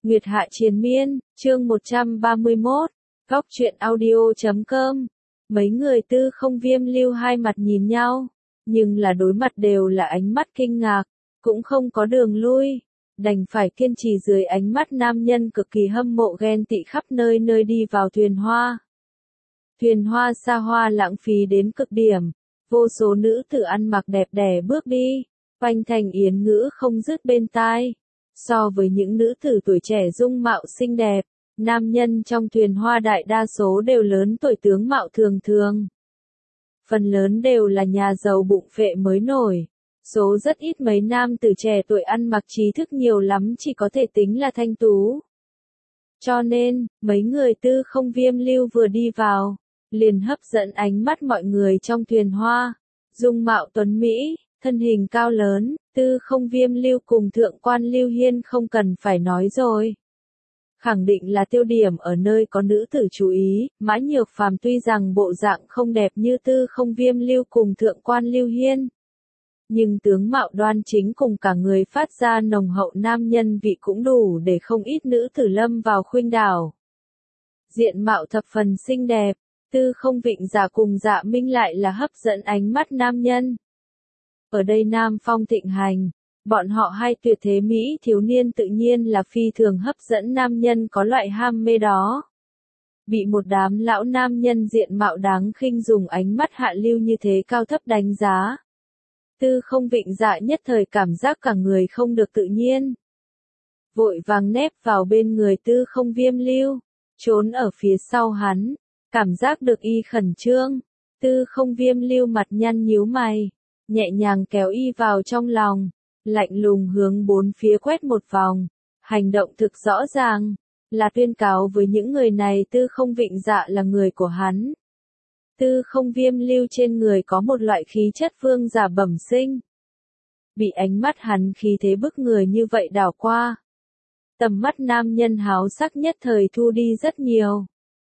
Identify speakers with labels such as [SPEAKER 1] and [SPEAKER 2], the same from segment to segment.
[SPEAKER 1] Nguyệt Hạ Triền Miên, chương 131, góc truyện audio.com. Mấy người Tư Không Viêm Lưu hai mặt nhìn nhau, nhưng là đối mặt đều là ánh mắt kinh ngạc, cũng không có đường lui, đành phải kiên trì dưới ánh mắt nam nhân cực kỳ hâm mộ ghen tị khắp nơi nơi đi vào thuyền hoa. Thuyền hoa xa hoa lãng phí đến cực điểm, vô số nữ tử ăn mặc đẹp đẽ bước đi, oanh thành yến ngữ không dứt bên tai. So với những nữ tử tuổi trẻ dung mạo xinh đẹp, nam nhân trong thuyền hoa đại đa số đều lớn tuổi tướng mạo thường thường. Phần lớn đều là nhà giàu bụng phệ mới nổi. Số rất ít mấy nam tử trẻ tuổi ăn mặc trí thức nhiều lắm chỉ có thể tính là thanh tú. Cho nên, mấy người Tư Không Viêm Lưu vừa đi vào, liền hấp dẫn ánh mắt mọi người trong thuyền hoa. Dung mạo tuấn Mỹ, thân hình cao lớn, Tư Không Viêm Lưu cùng thượng quan Lưu Hiên không cần phải nói rồi. Khẳng định là tiêu điểm ở nơi có nữ tử chú ý, Mã Nhược Phàm tuy rằng bộ dạng không đẹp như Tư Không Viêm Lưu cùng thượng quan Lưu Hiên, nhưng tướng mạo đoan chính cùng cả người phát ra nồng hậu nam nhân vị cũng đủ để không ít nữ tử lâm vào khuynh đảo. Diện mạo thập phần xinh đẹp, Tư Không Vịnh Giả cùng Dạ Minh lại là hấp dẫn ánh mắt nam nhân. Ở đây Nam Phong thịnh hành, bọn họ hai tuyệt thế Mỹ thiếu niên tự nhiên là phi thường hấp dẫn nam nhân có loại ham mê đó. Bị một đám lão nam nhân diện mạo đáng khinh dùng ánh mắt hạ lưu như thế cao thấp đánh giá. Tư Không Vịnh Dạ nhất thời cảm giác cả người không được tự nhiên. Vội vàng nép vào bên người Tư Không Viêm Lưu, trốn ở phía sau hắn, cảm giác được y khẩn trương. Tư Không Viêm Lưu mặt nhăn nhíu mày, nhẹ nhàng kéo y vào trong lòng, lạnh lùng hướng bốn phía quét một vòng, hành động thực rõ ràng, là tuyên cáo với những người này Tư Không Vịnh Dạ là người của hắn. Tư Không Viêm Lưu trên người có một loại khí chất vương giả bẩm sinh. Bị ánh mắt hắn khí thế bức người như vậy đảo qua, tầm mắt nam nhân háo sắc nhất thời thu đi rất nhiều.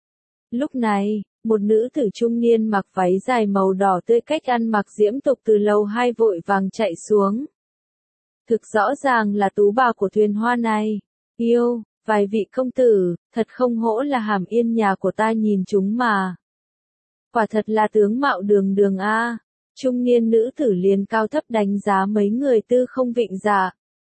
[SPEAKER 1] Lúc này, một nữ tử trung niên mặc váy dài màu đỏ tươi cách ăn mặc diễm tục từ lầu 2 vội vàng chạy xuống. Thực rõ ràng là tú bà của thuyền hoa này. Yêu, vài vị công tử, thật không hổ là Hàm Yên nhà của ta nhìn chúng mà. Quả thật là tướng mạo đường đường a. Trung niên nữ tử liền cao thấp đánh giá mấy người Tư Không Vịnh Dạ.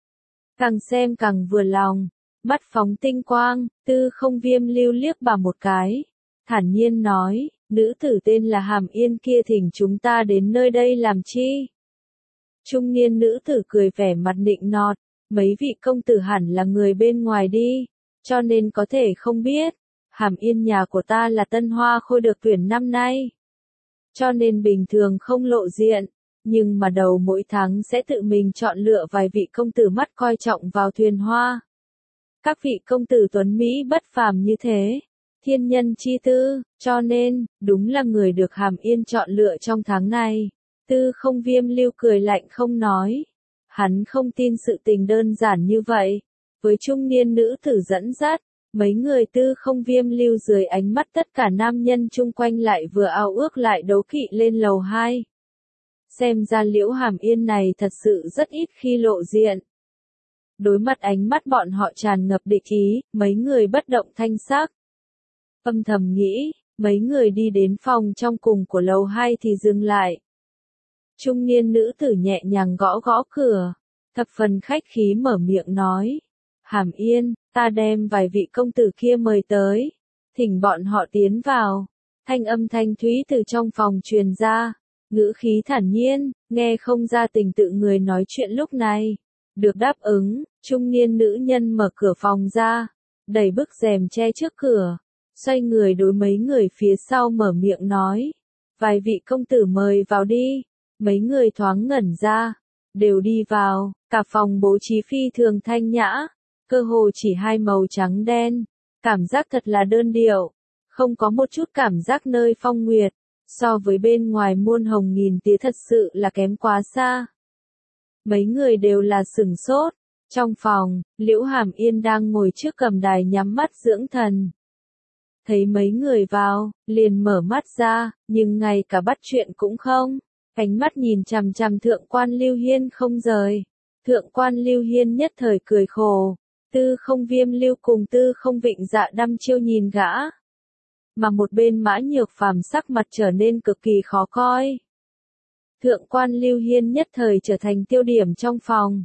[SPEAKER 1] Càng xem càng vừa lòng, mắt phóng tinh quang, Tư Không Viêm Lưu liếc bà một cái, thản nhiên nói, nữ tử tên là Hàm Yên kia thỉnh chúng ta đến nơi đây làm chi? Trung niên nữ tử cười vẻ mặt nịnh nọt, mấy vị công tử hẳn là người bên ngoài đi, cho nên có thể không biết. Hàm Yên nhà của ta là tân hoa khôi được tuyển năm nay, cho nên bình thường không lộ diện, nhưng mà đầu mỗi tháng sẽ tự mình chọn lựa vài vị công tử mắt coi trọng vào thuyền hoa. Các vị công tử tuấn Mỹ bất phàm như thế, thiên nhân chi tư, cho nên, đúng là người được Hàm Yên chọn lựa trong tháng này. Tư Không Viêm Lưu cười lạnh không nói. Hắn không tin sự tình đơn giản như vậy. Với trung niên nữ tử dẫn dắt, mấy người Tư Không Viêm Lưu dưới ánh mắt tất cả nam nhân chung quanh lại vừa ao ước lại đấu kỵ lên lầu 2. Xem ra Liễu Hàm Yên này thật sự rất ít khi lộ diện. Đối mặt ánh mắt bọn họ tràn ngập địch ý, mấy người bất động thanh sắc. Âm thầm nghĩ, mấy người đi đến phòng trong cùng của lầu 2 thì dừng lại. Trung niên nữ tử nhẹ nhàng gõ gõ cửa, thập phần khách khí mở miệng nói. Hàm Yên, ta đem vài vị công tử kia mời tới, thỉnh bọn họ tiến vào. Thanh âm thanh thúy từ trong phòng truyền ra, ngữ khí thản nhiên, nghe không ra tình tự người nói chuyện lúc này. Được đáp ứng, trung niên nữ nhân mở cửa phòng ra, đẩy bức rèm che trước cửa, xoay người đối mấy người phía sau mở miệng nói. Vài vị công tử mời vào đi. Mấy người thoáng ngẩn ra, đều đi vào, cả phòng bố trí phi thường thanh nhã, cơ hồ chỉ hai màu trắng đen, cảm giác thật là đơn điệu, không có một chút cảm giác nơi phong nguyệt, so với bên ngoài muôn hồng nghìn tía thật sự là kém quá xa. Mấy người đều là sửng sốt, trong phòng, Liễu Hàm Yên đang ngồi trước cầm đài nhắm mắt dưỡng thần. Thấy mấy người vào, liền mở mắt ra, nhưng ngay cả bắt chuyện cũng không. Ánh mắt nhìn chằm chằm thượng quan Lưu Hiên không rời. Thượng quan Lưu Hiên nhất thời cười khổ, Tư Không Viêm Lưu cùng Tư Không Vịnh Dạ đăm chiêu nhìn gã. Mà một bên Mã Nhược Phàm sắc mặt trở nên cực kỳ khó coi. Thượng quan Lưu Hiên nhất thời trở thành tiêu điểm trong phòng.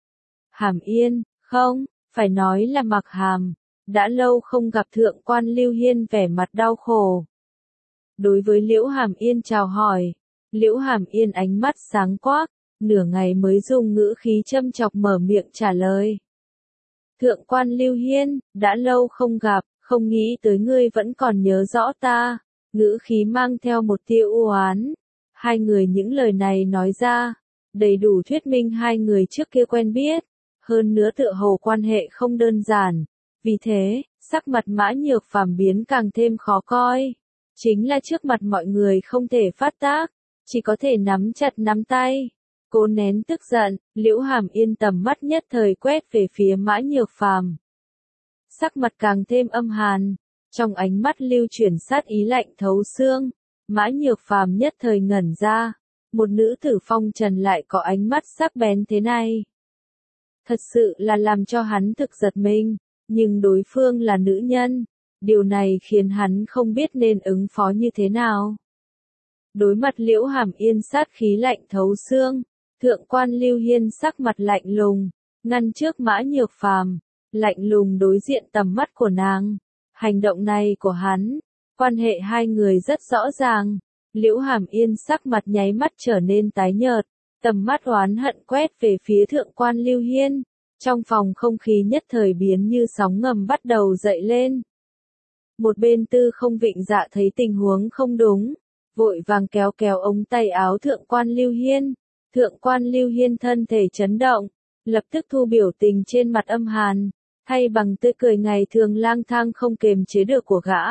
[SPEAKER 1] Hàm Yên, không, phải nói là Mặc Hàm, đã lâu không gặp thượng quan Lưu Hiên vẻ mặt đau khổ. Đối với Liễu Hàm Yên chào hỏi, Liễu Hàm Yên ánh mắt sáng quắc, nửa ngày mới dùng ngữ khí châm chọc mở miệng trả lời. Thượng quan Lưu Hiên, đã lâu không gặp, không nghĩ tới ngươi vẫn còn nhớ rõ ta, ngữ khí mang theo một tia u oán. Hai người những lời này nói ra, đầy đủ thuyết minh hai người trước kia quen biết, hơn nữa tựa hồ quan hệ không đơn giản. Vì thế, sắc mặt Mã Nhược Phàm biến càng thêm khó coi. Chính là trước mặt mọi người không thể phát tác, chỉ có thể nắm chặt nắm tay. Cố nén tức giận, Liễu Hàm Yên tầm mắt nhất thời quét về phía Mã Nhược Phàm. Sắc mặt càng thêm âm hàn, trong ánh mắt lưu chuyển sát ý lạnh thấu xương. Mã Nhược Phàm nhất thời ngẩn ra, một nữ tử phong trần lại có ánh mắt sắc bén thế này. Thật sự là làm cho hắn thực giật mình, nhưng đối phương là nữ nhân, điều này khiến hắn không biết nên ứng phó như thế nào. Đối mặt Liễu Hàm Yên sát khí lạnh thấu xương, thượng quan Lưu Hiên sắc mặt lạnh lùng, ngăn trước Mã Nhược Phàm, lạnh lùng đối diện tầm mắt của nàng. Hành động này của hắn, quan hệ hai người rất rõ ràng. Liễu Hàm Yên sắc mặt nháy mắt trở nên tái nhợt, tầm mắt oán hận quét về phía thượng quan Lưu Hiên. Trong phòng không khí nhất thời biến như sóng ngầm bắt đầu dậy lên. Một bên Tư Không Vịnh Dạ thấy tình huống không đúng, vội vàng kéo kéo ống tay áo thượng quan Lưu Hiên. Thượng quan Lưu Hiên thân thể chấn động, lập tức thu biểu tình trên mặt âm hàn, thay bằng tươi cười ngày thường lang thang không kềm chế được của gã.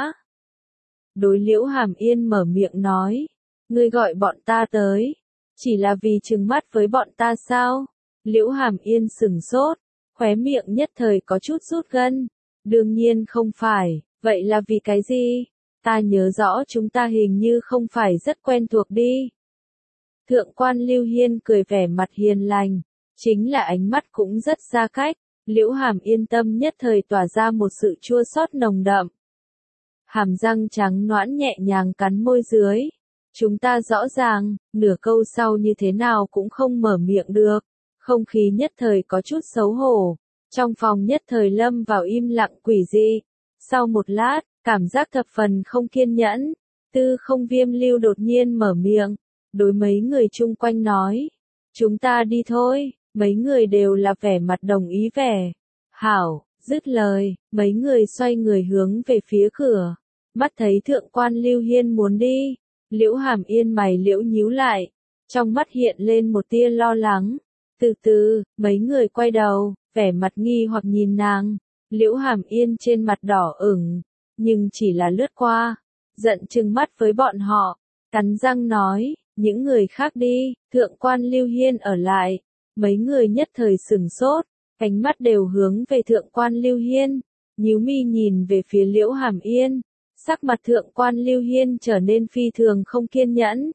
[SPEAKER 1] Đối Liễu Hàm Yên mở miệng nói, ngươi gọi bọn ta tới, chỉ là vì trừng mắt với bọn ta sao? Liễu Hàm Yên sửng sốt, khóe miệng nhất thời có chút rút gân. Đương nhiên không phải, vậy là vì cái gì? Ta nhớ rõ chúng ta hình như không phải rất quen thuộc đi. Thượng quan Lưu Hiên cười vẻ mặt hiền lành, chính là ánh mắt cũng rất xa cách. Liễu Hàm Yên tâm nhất thời tỏa ra một sự chua xót nồng đậm. Hàm răng trắng nõn nhẹ nhàng cắn môi dưới. Chúng ta rõ ràng, nửa câu sau như thế nào cũng không mở miệng được. Không khí nhất thời có chút xấu hổ. Trong phòng nhất thời lâm vào im lặng quỷ dị. Sau một lát, cảm giác thập phần không kiên nhẫn. Tư Không Viêm Lưu đột nhiên mở miệng. Đối mấy người chung quanh nói. Chúng ta đi thôi. Mấy người đều là vẻ mặt đồng ý vẻ. Hảo, dứt lời, mấy người xoay người hướng về phía cửa. Mắt thấy thượng quan Lưu Hiên muốn đi. Liễu Hàm Yên mày liễu nhíu lại. Trong mắt hiện lên một tia lo lắng. Từ từ, mấy người quay đầu, vẻ mặt nghi hoặc nhìn nàng. Liễu Hàm Yên trên mặt đỏ ửng, nhưng chỉ là lướt qua. Giận trừng mắt với bọn họ. Cắn răng nói, những người khác đi, thượng quan Lưu Hiên ở lại. Mấy người nhất thời sửng sốt, ánh mắt đều hướng về thượng quan Lưu Hiên, nhíu mi nhìn về phía Liễu Hàm Yên, sắc mặt thượng quan Lưu Hiên trở nên phi thường không kiên nhẫn.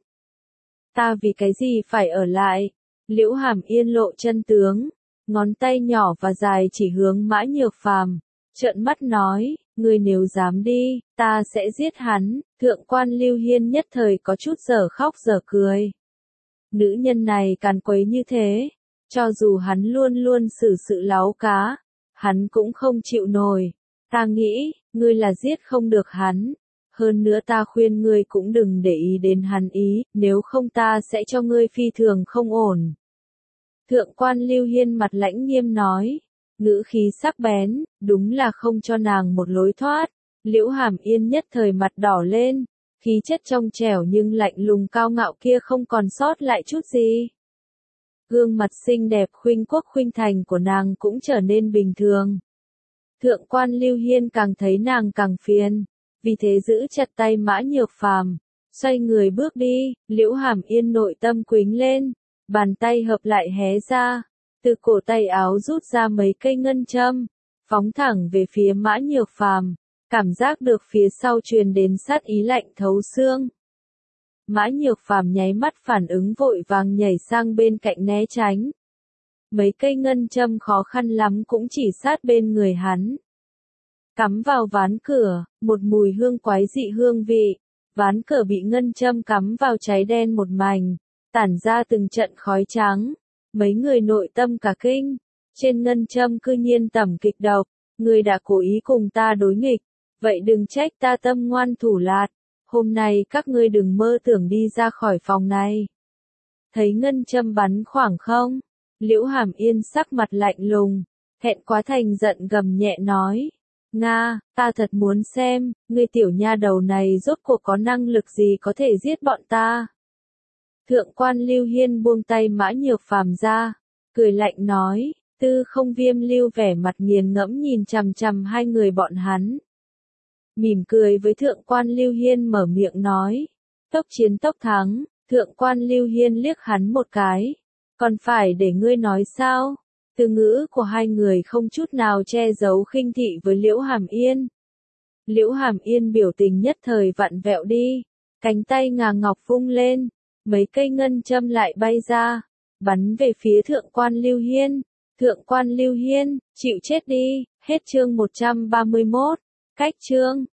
[SPEAKER 1] Ta vì cái gì phải ở lại? Liễu Hàm Yên lộ chân tướng, ngón tay nhỏ và dài chỉ hướng Mã Nhược Phàm, trợn mắt nói, ngươi nếu dám đi, ta sẽ giết hắn. Thượng quan Lưu Hiên nhất thời có chút dở khóc dở cười. Nữ nhân này càn quấy như thế. Cho dù hắn luôn luôn xử sự láo cá, hắn cũng không chịu nổi. Ta nghĩ, ngươi là giết không được hắn. Hơn nữa ta khuyên ngươi cũng đừng để ý đến hắn ý, nếu không ta sẽ cho ngươi phi thường không ổn. Thượng quan Lưu Hiên mặt lãnh nghiêm nói, ngữ khí sắc bén, đúng là không cho nàng một lối thoát. Liễu Hàm Yên nhất thời mặt đỏ lên, khí chất trong trẻo nhưng lạnh lùng cao ngạo kia không còn sót lại chút gì. Gương mặt xinh đẹp khuynh quốc khuynh thành của nàng cũng trở nên bình thường. Thượng quan Lưu Hiên càng thấy nàng càng phiền, vì thế giữ chặt tay Mã Nhược Phàm, xoay người bước đi. Liễu Hàm Yên nội tâm quính lên, bàn tay hợp lại hé ra, từ cổ tay áo rút ra mấy cây ngân châm, phóng thẳng về phía Mã Nhược Phàm, cảm giác được phía sau truyền đến sát ý lạnh thấu xương. Mã Nhược Phàm nháy mắt phản ứng vội vàng nhảy sang bên cạnh né tránh. mấy cây ngân châm khó khăn lắm cũng chỉ sát bên người hắn. Cắm vào ván cửa, một mùi hương quái dị hương vị, ván cửa bị ngân châm cắm vào cháy đen một mảnh, tản ra từng trận khói trắng, mấy người nội tâm cả kinh, trên ngân châm cư nhiên tẩm kịch độc, người đã cố ý cùng ta đối nghịch, vậy đừng trách ta tâm ngoan thủ lạt, hôm nay các ngươi đừng mơ tưởng đi ra khỏi phòng này. Thấy ngân châm bắn khoảng không, Liễu Hàm Yên sắc mặt lạnh lùng, thẹn quá thành giận gầm nhẹ nói. Nga, ta thật muốn xem, ngươi tiểu nha đầu này rốt cuộc có năng lực gì có thể giết bọn ta. Thượng quan Lưu Hiên buông tay Mã Nhược Phàm ra, cười lạnh nói, Tư Không Viêm Lưu vẻ mặt nghiền ngẫm nhìn chằm chằm hai người bọn hắn. Mỉm cười với thượng quan Lưu Hiên mở miệng nói, tốc chiến tốc thắng, thượng quan Lưu Hiên liếc hắn một cái, còn phải để ngươi nói sao? Từ ngữ của hai người không chút nào che giấu khinh thị với Liễu Hàm Yên. Liễu Hàm Yên biểu tình nhất thời vặn vẹo đi, cánh tay ngà ngọc vung lên, mấy cây ngân châm lại bay ra, bắn về phía thượng quan Lưu Hiên. Thượng quan Lưu Hiên, chịu chết đi, hết chương 131, cách chương.